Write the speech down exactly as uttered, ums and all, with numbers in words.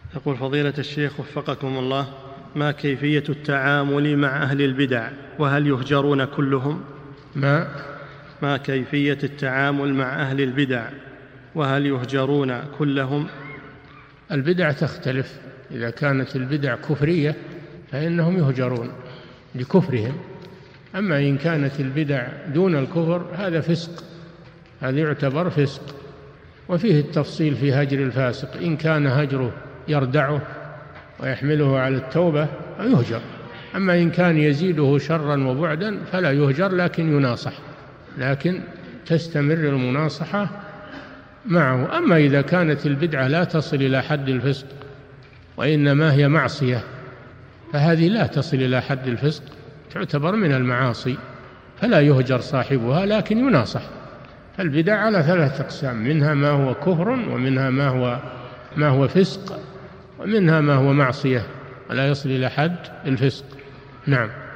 يقول فضيلة الشيخ وفقكم الله، ما كيفية التعامل مع أهل البدع وهل يهجرون كلهم؟ ما ما كيفية التعامل مع أهل البدع وهل يهجرون كلهم؟ البدع تختلف، إذا كانت البدع كفرية فإنهم يهجرون لكفرهم، أما إن كانت البدع دون الكفر هذا فسق، هذا يعتبر فسق. وفيه التفصيل في هجر الفاسق، إن كان هجره يردعه ويحمله على التوبة يهجر، أما إن كان يزيده شرا وبعدا فلا يهجر لكن يناصح، لكن تستمر المناصحة معه. أما إذا كانت البدعة لا تصل إلى حد الفسق وإنما هي معصية فهذه لا تصل إلى حد الفسق، تعتبر من المعاصي، فلا يهجر صاحبها لكن يناصح. فالبدع على ثلاثة أقسام، منها ما هو كفر، ومنها ما هو ما هو فسق، ومنها ما هو معصية ولا يصل إلى حد الفسق. نعم.